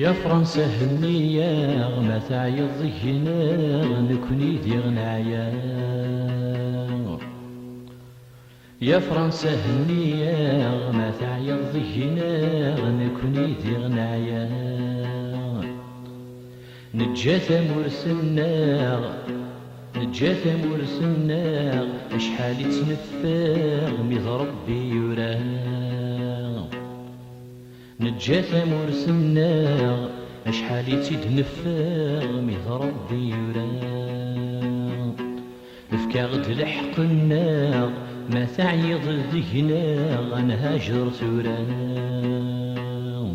يا فرنسا هنية ما تعيض ذهنا نكوني دي غنايا. يا فرنسا هنية ما تعيض ذهنا نكوني دي غنايا. نجات مرسنا نجات مرسنا شحال يتنفاغ ميت ربي يراه. نجات مرسنا شحال يتنفاغ ميت ربي يراه. فكاغد لحقنا ما تعيض ذهنا غنهاجر توراه.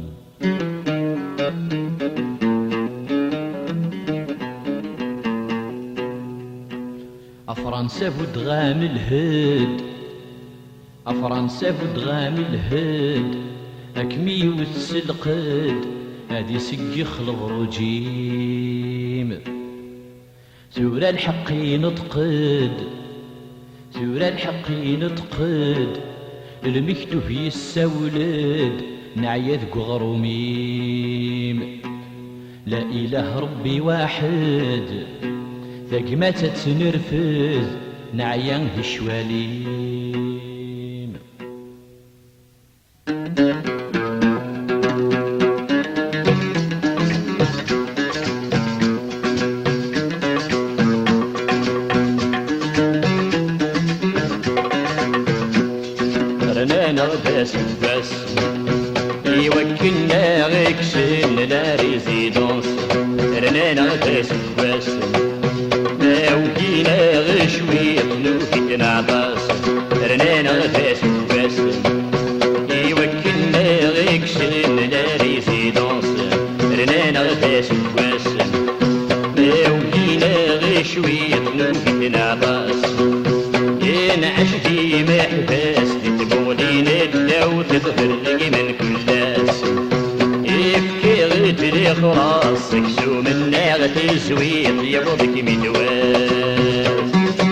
أفرنسا بودغام الهد أفرنسا بودغام الهد أكمي وتسلقد هادي سقيخ الغروجيم. ثورة الحق نتقد ثورة الحق نتقد المكتوب يسولد نعيا ذك غروميم. لا إله ربي واحد ذاك ما تتنرفز نعيا هشواليم. رنانا باس باس يوكلنا غيكسن لا ريزيدونس. رنانا باس باس وكينا غشويط نوكينا عباس. رنانا باس باس يوكلنا غيكسن لا ريزيدونس. رنانا باس باس وكينا غشويط نوكينا عباس. ينعش في محباس تتبولين الدو تظهر لي من كل ناس. يبكي غتلي خلاص سكسو من ناغة الزويط يبضك مدواس.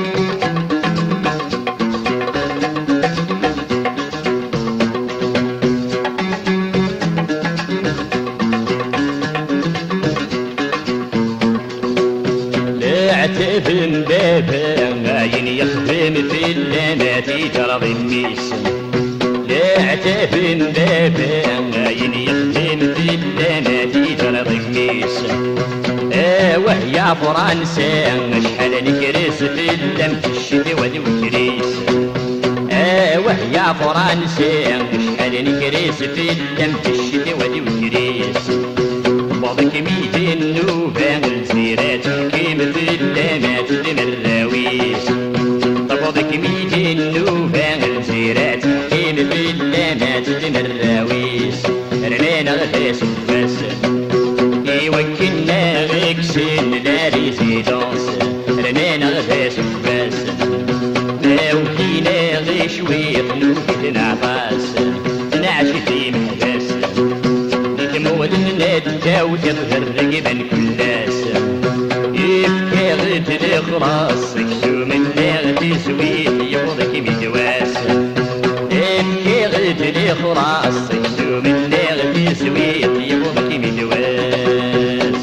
لا عتاب بابا عين يخدم في اللاماتي ترى ضميس. لا عتاب بابا عين يخدم في اللاماتي ترى ضميس. وهي فرنسا شحال نكرس في اللم الشتي ودي وكريس. وهي فرنسا شحال نكرس في اللم الشتي ودي وكريس. بعضك 200 نوبة الزيرات كيم في اللامات المراويس. بعضك 200 نوبة الزيرات كيم في اللامات المراويس. رنانا غفاس وفاس يوكلنا غيكسن لا ريزيدونس. رنانا غفاس وفاس وكينا غشويط نوكينا عباس. نعش في محباس نتمول الندى وتظهر رقبا كل ناس. يبكي غتلي خلاص سكسو من ناغة زويط يبضك مدواس. يبكي غتلي خلاص سكسو من ناغة زويط يبضك مدواس.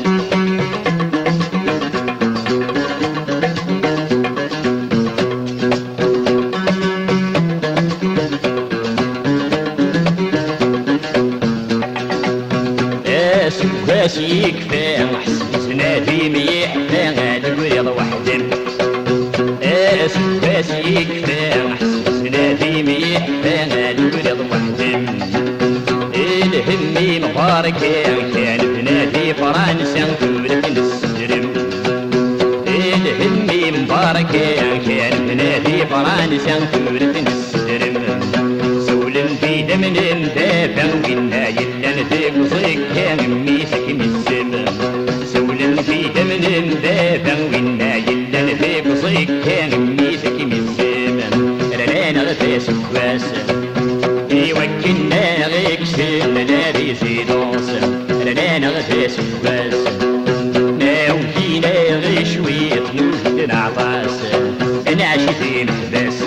سكاس يكفى حسس نادي ميحفى غادي وريض وحدم. سكاس يكفى حسس نادي ميحفى غادي وريض وحدم. الهمي مبارك كان بنادي فرنسا ولكن السجرم. الهمي مبارك كان بنادي فرنسا ولكن السجرم. سولن في دمن بابا وقلنا يلا نتيق صيكا ميسك مزم. سولن في دمن بابا وقلنا يلا نتيق صيكا ميسك مزم. رنانا غفاس وفاس يوكلنا غيكسن لا ريزيدونس. رنانا غفاس وفاس وكينا غشويط نوكينا عباس. نعش في محباس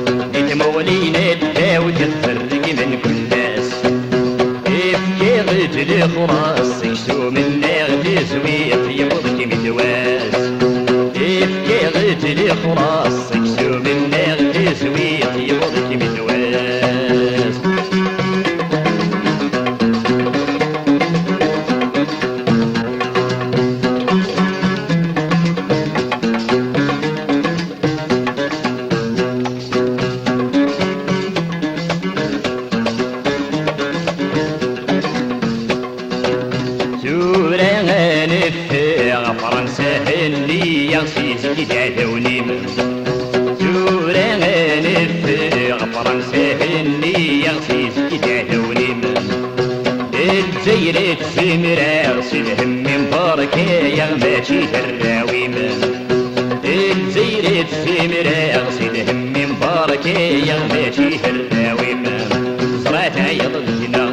نتمولين الداو تتفرق من كل ناس. غتلي خلاص يكسو من نغدي زويق يبضك مدواس إفكي غتلي خلاص يكسو من نغدي زويق يبضك مدواس فرنسا اللي يغسيز كدادوني زورا نفق فرنسا اللي يغسيز كدادوني الجزيرة تسمر غسلهم من بركة ماشي دراويم الجزيرة تسمر غسلهم من بركة ماشي دراويم زرعت عيض الجنة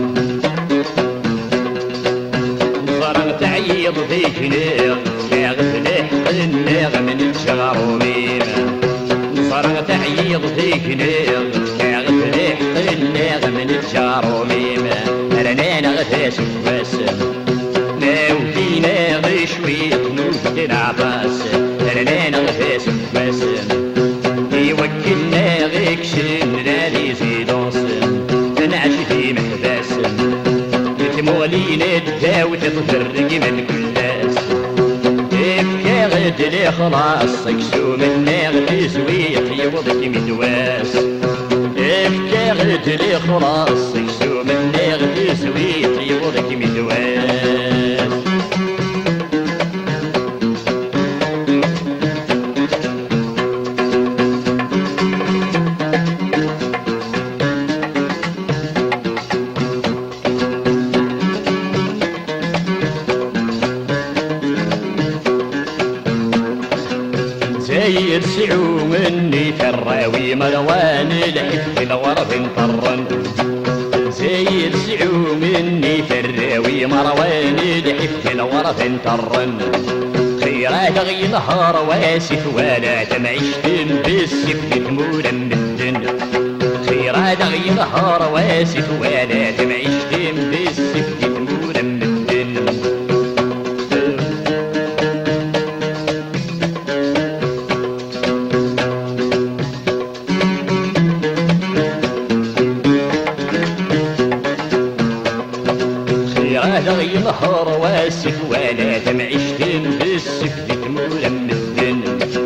تعيض فيك نيغ شاغف لحق النيغ من الشغروميم صار تعيض فيك نيغ شاغف لحق النيغ من الشغروميم رنانا غفاس وفاسم ناوتينا غشويط نوفد العباس رنانا غفاس وفاسم يوكلنا غيكشن نادي زيدونسم تنعش في محباسم مولين الداو تتفرق من كل ناس إفكا غتلي خلاص يكسو من نغدي زويق يوضك مدواس إفكا غتلي خلاص يكسو من نغدي زويق يوضك مدواس زايد سعو مني فراوي مروان العف الغرب انطرن زايد سعو مني فراوي مروان العف الغرب انطرن خيرات غي نهار واسف ولا تمعشتن بالسف تمولا مدن خيرات غي نهار واسف ولا تمعشتن بالسف تمولا مدن غي نهار واسف ولا تمعشتن بالسفل تمولا مدن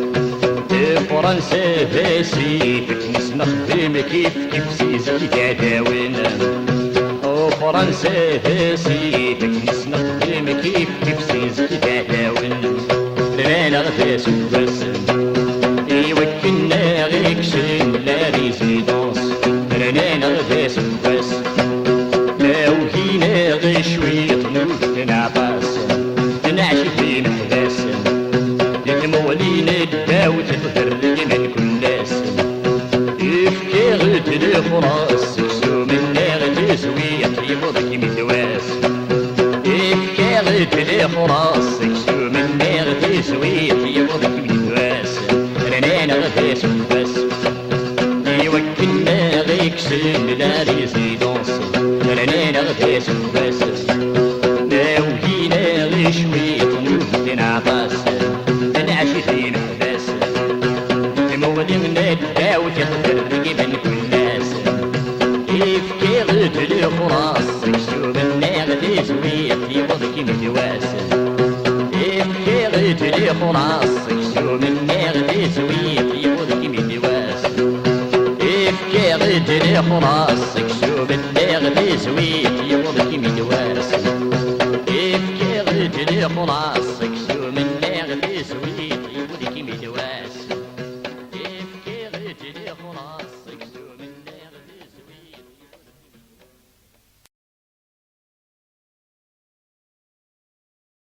فرنسا فاسي تكنس نخدم كيف سيزي كداوين فرنسا فاسي تكنس نخدم كيف سيزي كداوين رانا غفاس وفاسم يوكلنا غيكشن لا ريزيدونس رانا غفاس وفاسم ناوهينا غشويط نوفد نعباس نعش في محباس لتمولين الداو تتفرق من كل ناس إفكي غتلي خلاص يكسو من نغدي زويق يبضك مدواس إفكي غتلي خلاص يكسو من نغدي زويق يبضك مدواس رنانا غفاس وفاس يوكلنا غيكسن لا ريزيدونس رنانا غفاس وفاس ناوهينا غشويط نوفد نعباس نعش في محباس مولينا الداو تتفرق من كل ناس إفكي غتلي خلاص يكسو من نغدي زويق يبضك مدواس إفكي غتلي خلاص يكسو من نغدي زويق يبضك مدواس إفكي غتلي خلاص يكسو من نغدي زويق يبضك مدواس إفكي غتلي خلاص